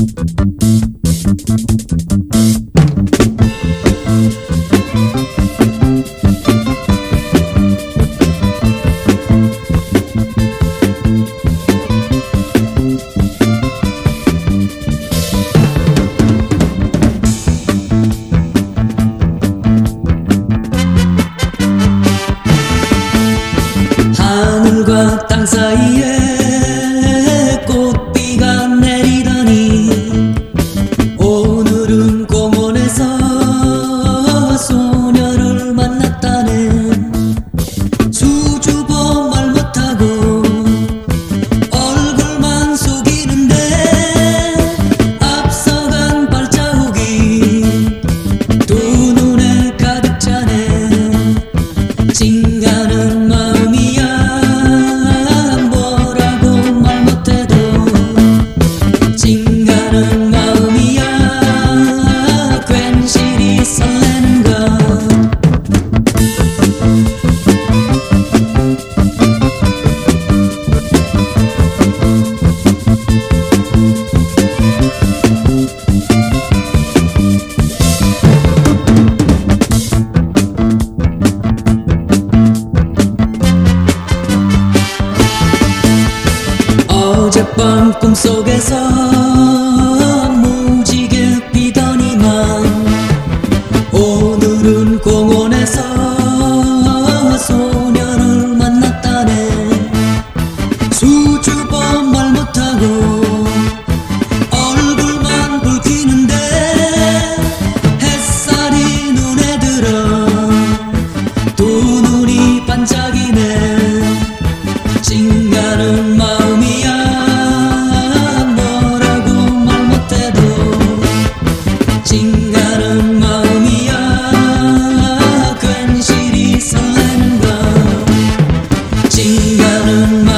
하늘과 땅 사이에 꽃비가 내리더니 오늘은 공원에서 소녀를 만났다네. 수줍어 말 못하고 얼굴만 속이는데 앞서간 발자국이 두 눈에 가득 차네. 찡가는 마음이야 뭐라고 말 못해도. 찡가는 마음이야 괜시리 설레는 것. 어젯밤 꿈속에서 무지개 피더니만 오늘은 공원에서 소녀를 만났다네. 수줍어 말 못하고 얼굴만 붉히는데 햇살이 눈에 들어 두 눈이 반짝이네. 찡가는 마음이야 뭐라고 말 못해도. 찡가는 마음이야 괜시리 설레는 것. 찡가는 마음